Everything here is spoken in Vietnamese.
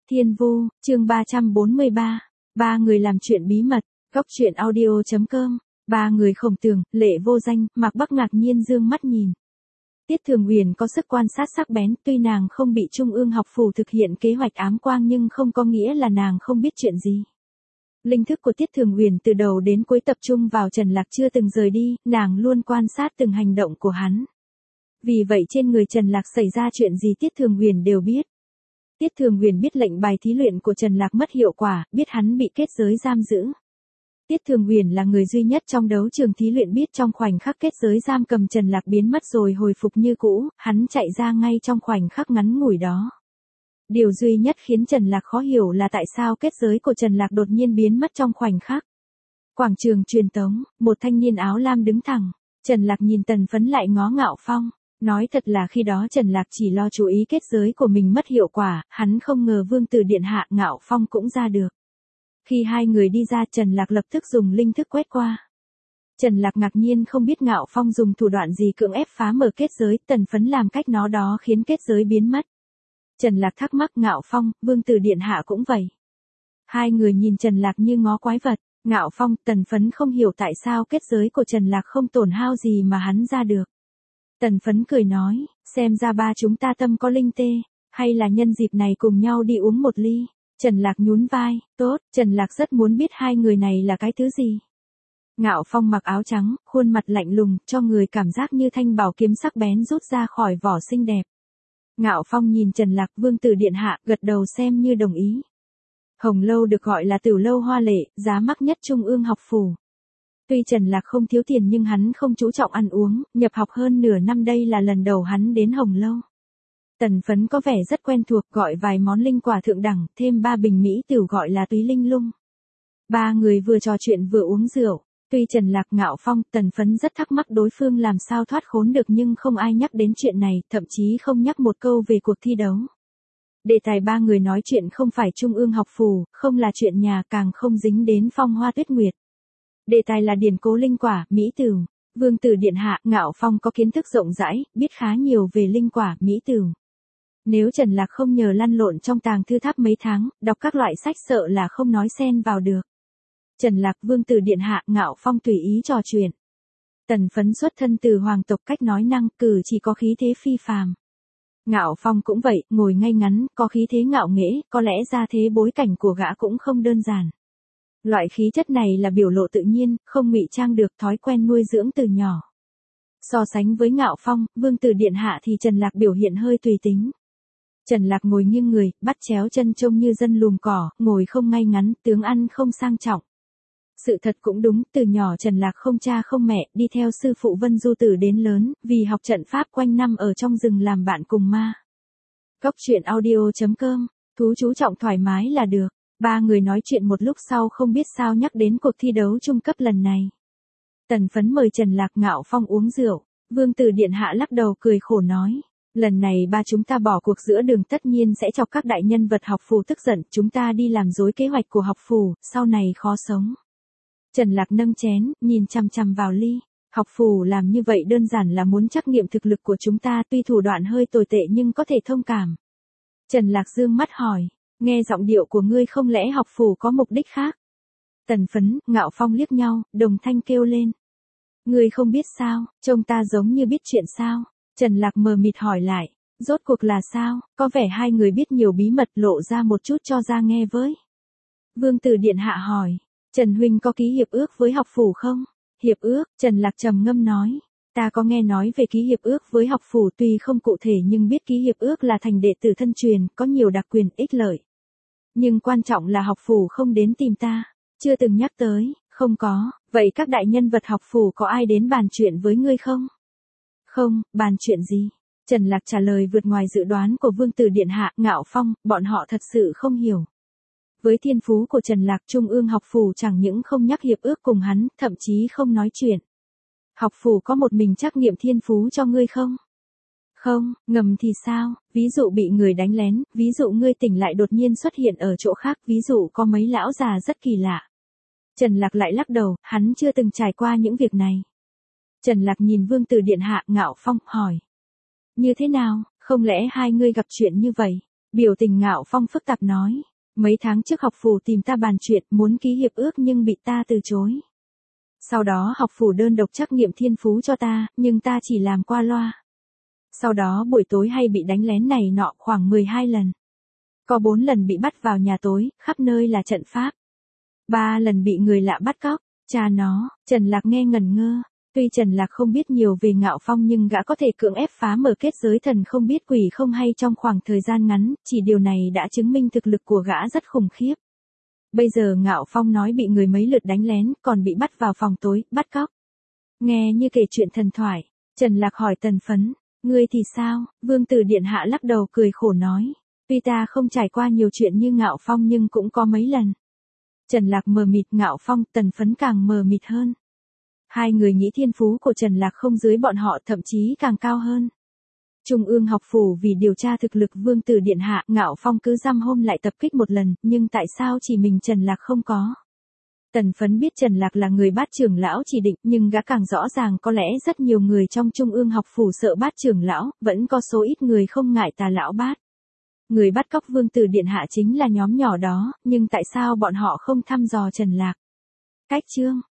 Thiên Vu, chương 343. Ba người làm chuyện bí mật. Góc truyện audio.com. Ba người Khổng Tường, Lệ Vô Danh, Mạc Bắc ngạc nhiên dương mắt nhìn. Tiết Thường Huyền có sức quan sát sắc bén, tuy nàng không bị Trung ương học phủ thực hiện kế hoạch ám quang nhưng không có nghĩa là nàng không biết chuyện gì. Linh thức của Tiết Thường Huyền từ đầu đến cuối tập trung vào Trần Lạc chưa từng rời đi, nàng luôn quan sát từng hành động của hắn. Vì vậy trên người Trần Lạc xảy ra chuyện gì Tiết Thường Huyền đều biết. Tiết Thường Huyền biết lệnh bài thí luyện của Trần Lạc mất hiệu quả, biết hắn bị kết giới giam giữ. Tiết Thường Huyền là người duy nhất trong đấu trường thí luyện biết trong khoảnh khắc kết giới giam cầm Trần Lạc biến mất rồi hồi phục như cũ, hắn chạy ra ngay trong khoảnh khắc ngắn ngủi đó. Điều duy nhất khiến Trần Lạc khó hiểu là tại sao kết giới của Trần Lạc đột nhiên biến mất trong khoảnh khắc. Quảng trường truyền tống, một thanh niên áo lam đứng thẳng, Trần Lạc nhìn Tần Phấn lại ngó Ngạo Phong. Nói thật là khi đó Trần Lạc chỉ lo chú ý kết giới của mình mất hiệu quả, hắn không ngờ Vương Tử Điện Hạ Ngạo Phong cũng ra được. Khi hai người đi ra Trần Lạc lập tức dùng linh thức quét qua. Trần Lạc ngạc nhiên không biết Ngạo Phong dùng thủ đoạn gì cưỡng ép phá mở kết giới, Tần Phấn làm cách nó đó khiến kết giới biến mất. Trần Lạc thắc mắc Ngạo Phong, Vương Tử Điện Hạ cũng vậy. Hai người nhìn Trần Lạc như ngó quái vật, Ngạo Phong, Tần Phấn không hiểu tại sao kết giới của Trần Lạc không tổn hao gì mà hắn ra được. Tần Phấn cười nói, xem ra ba chúng ta tâm có linh tê, hay là nhân dịp này cùng nhau đi uống một ly. Trần Lạc nhún vai, tốt, Trần Lạc rất muốn biết hai người này là cái thứ gì. Ngạo Phong mặc áo trắng, khuôn mặt lạnh lùng, cho người cảm giác như thanh bảo kiếm sắc bén rút ra khỏi vỏ xinh đẹp. Ngạo Phong nhìn Trần Lạc, Vương Tử Điện Hạ, gật đầu xem như đồng ý. Hồng Lâu được gọi là Tử Lâu hoa lệ, giá mắc nhất Trung ương học phủ. Tuy Trần Lạc không thiếu tiền nhưng hắn không chú trọng ăn uống, nhập học hơn nửa năm đây là lần đầu hắn đến Hồng Lâu. Tần Phấn có vẻ rất quen thuộc, gọi vài món linh quả thượng đẳng, thêm 3 bình mỹ tửu gọi là túy linh lung. Ba người vừa trò chuyện vừa uống rượu, tuy Trần Lạc, Ngạo Phong, Tần Phấn rất thắc mắc đối phương làm sao thoát khốn được nhưng không ai nhắc đến chuyện này, thậm chí không nhắc một câu về cuộc thi đấu. Đề tài ba người nói chuyện không phải Trung ương học phủ, không là chuyện nhà, càng không dính đến Phong Hoa Tuyết Nguyệt. Đề tài là điển cố linh quả, mỹ tửu. Vương Tử Điện Hạ, Ngạo Phong có kiến thức rộng rãi, biết khá nhiều về linh quả, mỹ tửu. Nếu Trần Lạc không nhờ lăn lộn trong tàng thư tháp mấy tháng, đọc các loại sách sợ là không nói xen vào được. Trần Lạc, Vương Tử Điện Hạ, Ngạo Phong tùy ý trò chuyện. Tần Phấn xuất thân từ hoàng tộc, cách nói năng cử chỉ có khí thế phi phàm. Ngạo Phong cũng vậy, ngồi ngay ngắn, có khí thế ngạo nghễ, có lẽ ra thế bối cảnh của gã cũng không đơn giản. Loại khí chất này là biểu lộ tự nhiên, không ngụy trang được, thói quen nuôi dưỡng từ nhỏ. So sánh với Ngạo Phong, Vương Tử Điện Hạ thì Trần Lạc biểu hiện hơi tùy tính. Trần Lạc ngồi nghiêng người, bắt chéo chân trông như dân lùm cỏ, ngồi không ngay ngắn, tướng ăn không sang trọng. Sự thật cũng đúng, từ nhỏ Trần Lạc không cha không mẹ, đi theo sư phụ Vân Du Tử đến lớn, vì học trận pháp quanh năm ở trong rừng làm bạn cùng ma. Góc truyện audio.com, thú chú trọng thoải mái là được. Ba người nói chuyện một lúc sau không biết sao nhắc đến cuộc thi đấu trung cấp lần này. Tần Phấn mời Trần Lạc, Ngạo Phong uống rượu, Vương Tử Điện Hạ lắc đầu cười khổ nói. Lần này ba chúng ta bỏ cuộc giữa đường tất nhiên sẽ chọc các đại nhân vật học phủ tức giận, chúng ta đi làm rối kế hoạch của học phủ, sau này khó sống. Trần Lạc nâng chén, nhìn chằm chằm vào ly. Học phủ làm như vậy đơn giản là muốn trắc nghiệm thực lực của chúng ta, tuy thủ đoạn hơi tồi tệ nhưng có thể thông cảm. Trần Lạc dương mắt hỏi, nghe giọng điệu của ngươi không lẽ học phủ có mục đích khác? Tần Phấn, Ngạo Phong liếc nhau, đồng thanh kêu lên. Ngươi không biết sao, trông ta giống như biết chuyện sao? Trần Lạc mờ mịt hỏi lại, rốt cuộc là sao, có vẻ hai người biết nhiều bí mật, lộ ra một chút cho ra nghe với. Vương Tử Điện Hạ hỏi, Trần Huynh có ký hiệp ước với học phủ không? Hiệp ước, Trần Lạc trầm ngâm nói, ta có nghe nói về ký hiệp ước với học phủ tuy không cụ thể nhưng biết ký hiệp ước là thành đệ tử thân truyền, có nhiều đặc quyền, ích lợi. Nhưng quan trọng là học phủ không đến tìm ta, chưa từng nhắc tới, không có, vậy các đại nhân vật học phủ có ai đến bàn chuyện với ngươi không? Không, bàn chuyện gì? Trần Lạc trả lời vượt ngoài dự đoán của Vương Tử Điện Hạ, Ngạo Phong, bọn họ thật sự không hiểu. Với thiên phú của Trần Lạc, Trung ương học phủ chẳng những không nhắc hiệp ước cùng hắn, thậm chí không nói chuyện. Học phủ có một mình trắc nghiệm thiên phú cho ngươi không? Không, ngầm thì sao, ví dụ bị người đánh lén, ví dụ ngươi tỉnh lại đột nhiên xuất hiện ở chỗ khác, ví dụ có mấy lão già rất kỳ lạ. Trần Lạc lại lắc đầu, hắn chưa từng trải qua những việc này. Trần Lạc nhìn Vương Tử Điện Hạ, Ngạo Phong, hỏi. Như thế nào, không lẽ hai ngươi gặp chuyện như vậy? Biểu tình Ngạo Phong phức tạp nói. Mấy tháng trước học phủ tìm ta bàn chuyện muốn ký hiệp ước nhưng bị ta từ chối. Sau đó học phủ đơn độc trắc nghiệm thiên phú cho ta, nhưng ta chỉ làm qua loa. Sau đó buổi tối hay bị đánh lén này nọ khoảng 12 lần. Có 4 lần bị bắt vào nhà tối, khắp nơi là trận pháp. 3 lần bị người lạ bắt cóc, cha nó, Trần Lạc nghe ngẩn ngơ. Tuy Trần Lạc không biết nhiều về Ngạo Phong nhưng gã có thể cưỡng ép phá mở kết giới thần không biết quỷ không hay trong khoảng thời gian ngắn, chỉ điều này đã chứng minh thực lực của gã rất khủng khiếp. Bây giờ Ngạo Phong nói bị người mấy lượt đánh lén, còn bị bắt vào phòng tối, bắt cóc. Nghe như kể chuyện thần thoại, Trần Lạc hỏi Tần Phấn, ngươi thì sao? Vương tử điện hạ lắc đầu cười khổ nói, tuy ta không trải qua nhiều chuyện như Ngạo Phong nhưng cũng có mấy lần. Trần Lạc mờ mịt, Ngạo Phong, Tần Phấn càng mờ mịt hơn. Hai người nghĩ thiên phú của Trần Lạc không dưới bọn họ, thậm chí càng cao hơn. Trung ương học phủ vì điều tra thực lực vương tử điện hạ, Ngạo Phong cứ dăm hôm lại tập kích một lần, nhưng tại sao chỉ mình Trần Lạc không có? Tần Phấn biết Trần Lạc là người Bát trưởng lão chỉ định, nhưng gã càng rõ ràng có lẽ rất nhiều người trong Trung ương học phủ sợ Bát trưởng lão, vẫn có số ít người không ngại tà lão Bát. Người bắt cóc vương tử điện hạ chính là nhóm nhỏ đó, nhưng tại sao bọn họ không thăm dò Trần Lạc? Cách chương